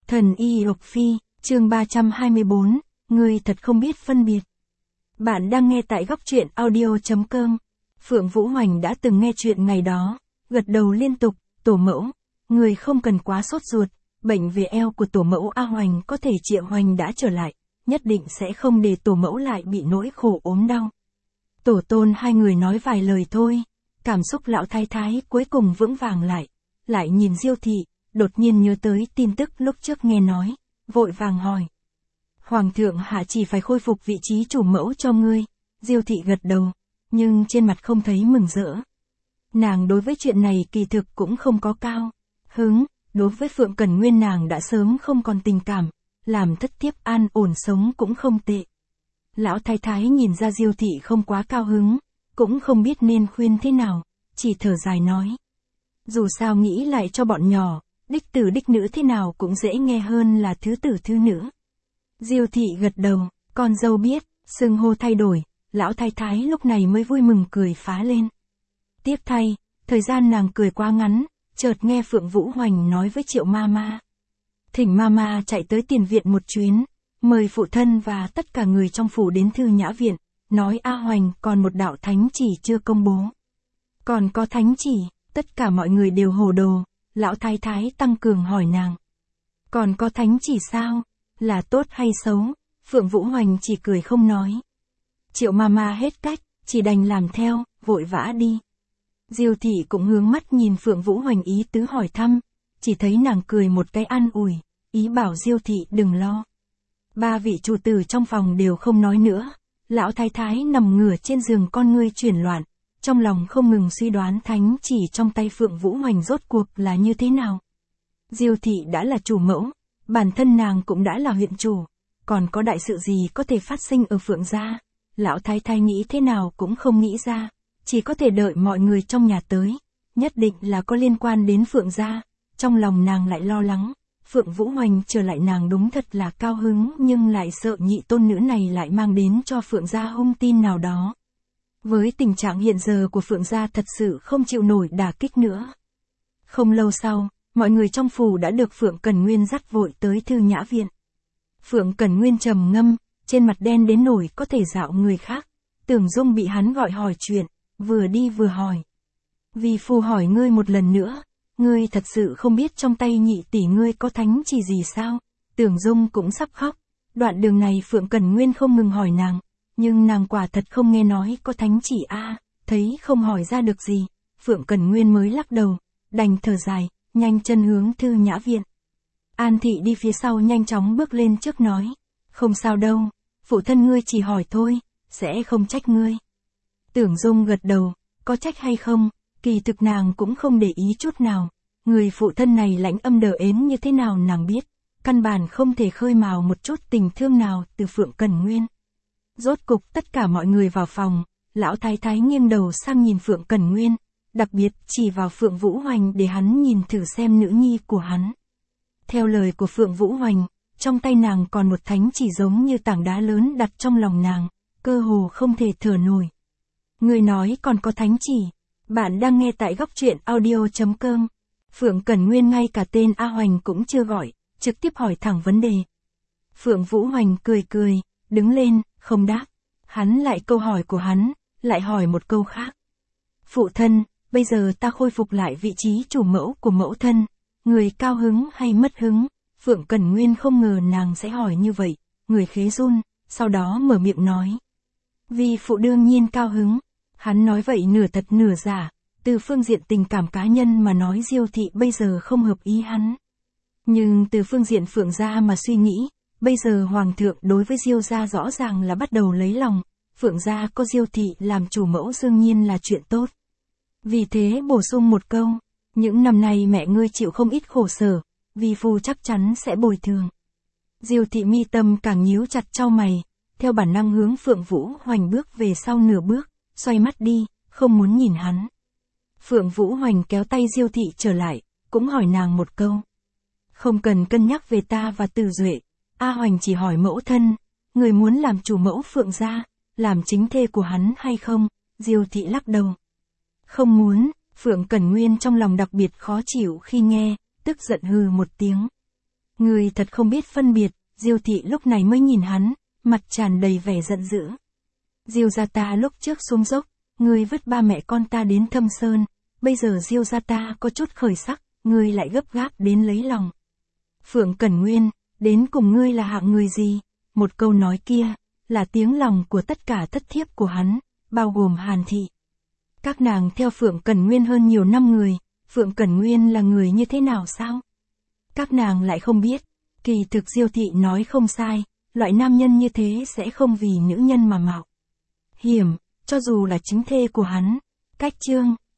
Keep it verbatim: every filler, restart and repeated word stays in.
Thần y Lộc Phi, chương ba trăm hai mươi bốn, ngươi thật không biết phân biệt. Bạn đang nghe tại góc truyện audio.com. Phượng Vũ Hoành đã từng nghe chuyện ngày đó, gật đầu liên tục, tổ mẫu, người không cần quá sốt ruột, bệnh về eo của tổ mẫu A Hoành có thể Triệu Hoành đã trở lại, nhất định sẽ không để tổ mẫu lại bị nỗi khổ ốm đau. Tổ tôn hai người nói vài lời thôi, cảm xúc lão thái thái cuối cùng vững vàng lại, lại nhìn Diêu thị, đột nhiên nhớ tới tin tức lúc trước nghe nói, vội vàng hỏi. Hoàng thượng hạ chỉ phải khôi phục vị trí chủ mẫu cho ngươi, Diêu thị gật đầu, nhưng trên mặt không thấy mừng rỡ. Nàng đối với chuyện này kỳ thực cũng không có cao hứng, đối với Phượng Cẩn Nguyên nàng đã sớm không còn tình cảm, làm thất thiếp an ổn sống cũng không tệ. Lão thái thái nhìn ra Diêu thị không quá cao hứng, cũng không biết nên khuyên thế nào, chỉ thở dài nói. Dù sao nghĩ lại cho bọn nhỏ, đích tử đích nữ thế nào cũng dễ nghe hơn là thứ tử thứ nữ. Diêu thị gật đầu, con dâu biết, xưng hô thay đổi, lão thái thái lúc này mới vui mừng cười phá lên. Tiếc thay, thời gian nàng cười quá ngắn, chợt nghe Phượng Vũ Hoành nói với Triệu Mama. Thỉnh Mama chạy tới tiền viện một chuyến, mời phụ thân và tất cả người trong phủ đến Thư Nhã Viện, nói A Hoành còn một đạo thánh chỉ chưa công bố. Còn có thánh chỉ, tất cả mọi người đều hồ đồ, lão thái thái tăng cường hỏi nàng. Còn có thánh chỉ sao, là tốt hay xấu, Phượng Vũ Hoành chỉ cười không nói. Triệu Mama hết cách, chỉ đành làm theo, vội vã đi. Diêu thị cũng hướng mắt nhìn Phượng Vũ Hoành ý tứ hỏi thăm, chỉ thấy nàng cười một cái an ủi, ý bảo Diêu thị đừng lo. Ba vị chủ tử trong phòng đều không nói nữa, lão thái thái nằm ngửa trên giường con ngươi chuyển loạn, trong lòng không ngừng suy đoán thánh chỉ trong tay Phượng Vũ Hoành rốt cuộc là như thế nào. Diêu thị đã là chủ mẫu, bản thân nàng cũng đã là huyện chủ, còn có đại sự gì có thể phát sinh ở Phượng gia, lão thái thái nghĩ thế nào cũng không nghĩ ra, chỉ có thể đợi mọi người trong nhà tới, nhất định là có liên quan đến Phượng gia, trong lòng nàng lại lo lắng. Phượng Vũ Hoành trở lại nàng đúng thật là cao hứng nhưng lại sợ nhị tôn nữ này lại mang đến cho Phượng gia hung tin nào đó. Với tình trạng hiện giờ của Phượng gia thật sự không chịu nổi đả kích nữa. Không lâu sau, mọi người trong phủ đã được Phượng Cẩn Nguyên dắt vội tới Thư Nhã Viện. Phượng Cẩn Nguyên trầm ngâm, trên mặt đen đến nổi có thể dạo người khác. Tưởng Dung bị hắn gọi hỏi chuyện, vừa đi vừa hỏi. Vì phu hỏi ngươi một lần nữa, ngươi thật sự không biết trong tay nhị tỷ ngươi có thánh chỉ gì sao? Tưởng Dung cũng sắp khóc. Đoạn đường này Phượng Cẩn Nguyên không ngừng hỏi nàng, nhưng nàng quả thật không nghe nói có thánh chỉ a, thấy không hỏi ra được gì, Phượng Cẩn Nguyên mới lắc đầu, đành thở dài, nhanh chân hướng Thư Nhã Viện. An thị đi phía sau nhanh chóng bước lên trước nói, không sao đâu, phụ thân ngươi chỉ hỏi thôi, sẽ không trách ngươi. Tưởng Dung gật đầu, có trách hay không, kỳ thực nàng cũng không để ý chút nào, người phụ thân này lãnh âm đờ ến như thế nào nàng biết, căn bản không thể khơi mào một chút tình thương nào từ Phượng Cẩn Nguyên. Rốt cục tất cả mọi người vào phòng, lão thái thái nghiêng đầu sang nhìn Phượng Cẩn Nguyên, đặc biệt chỉ vào Phượng Vũ Hoành để hắn nhìn thử xem nữ nhi của hắn. Theo lời của Phượng Vũ Hoành, trong tay nàng còn một thánh chỉ giống như tảng đá lớn đặt trong lòng nàng, cơ hồ không thể thở nổi. Người nói còn có thánh chỉ, bạn đang nghe tại góc truyện audio.com. Phượng Cẩn Nguyên ngay cả tên A Hoành cũng chưa gọi, trực tiếp hỏi thẳng vấn đề. Phượng Vũ Hoành cười cười, đứng lên, không đáp. Hắn lại câu hỏi của hắn, lại hỏi một câu khác. Phụ thân, bây giờ ta khôi phục lại vị trí chủ mẫu của mẫu thân, người cao hứng hay mất hứng? Phượng Cẩn Nguyên không ngờ nàng sẽ hỏi như vậy, người khế run, sau đó mở miệng nói. Vì phụ đương nhiên cao hứng. Hắn nói vậy nửa thật nửa giả, từ phương diện tình cảm cá nhân mà nói Diêu thị bây giờ không hợp ý hắn. Nhưng từ phương diện Phượng gia mà suy nghĩ, bây giờ Hoàng thượng đối với Diêu gia rõ ràng là bắt đầu lấy lòng, Phượng gia có Diêu thị làm chủ mẫu đương nhiên là chuyện tốt. Vì thế bổ sung một câu, những năm nay mẹ ngươi chịu không ít khổ sở, vi phu chắc chắn sẽ bồi thường. Diêu thị mi tâm càng nhíu chặt chau mày, theo bản năng hướng Phượng Vũ Hoành bước về sau nửa bước, xoay mắt đi, không muốn nhìn hắn. Phượng Vũ Hoành kéo tay Diêu thị trở lại, cũng hỏi nàng một câu. Không cần cân nhắc về ta và Từ Duệ, A Hoành chỉ hỏi mẫu thân, người muốn làm chủ mẫu Phượng gia, làm chính thê của hắn hay không? Diêu thị lắc đầu. Không muốn. Phượng Cẩn Nguyên trong lòng đặc biệt khó chịu khi nghe, tức giận hừ một tiếng. Ngươi thật không biết phân biệt, Diêu thị lúc này mới nhìn hắn, mặt tràn đầy vẻ giận dữ. Diêu gia ta lúc trước xuống dốc, ngươi vứt ba mẹ con ta đến Thâm Sơn, bây giờ Diêu gia ta có chút khởi sắc, ngươi lại gấp gáp đến lấy lòng. Phượng Cẩn Nguyên, đến cùng ngươi là hạng người gì? Một câu nói kia, là tiếng lòng của tất cả thất thiếp của hắn, bao gồm Hàn Thị. Các nàng theo Phượng Cẩn Nguyên hơn nhiều năm người, Phượng Cẩn Nguyên là người như thế nào sao? Các nàng lại không biết, kỳ thực Diêu thị nói không sai, loại nam nhân như thế sẽ không vì nữ nhân mà mạo hiểm, cho dù là chính thê của hắn. Cách chương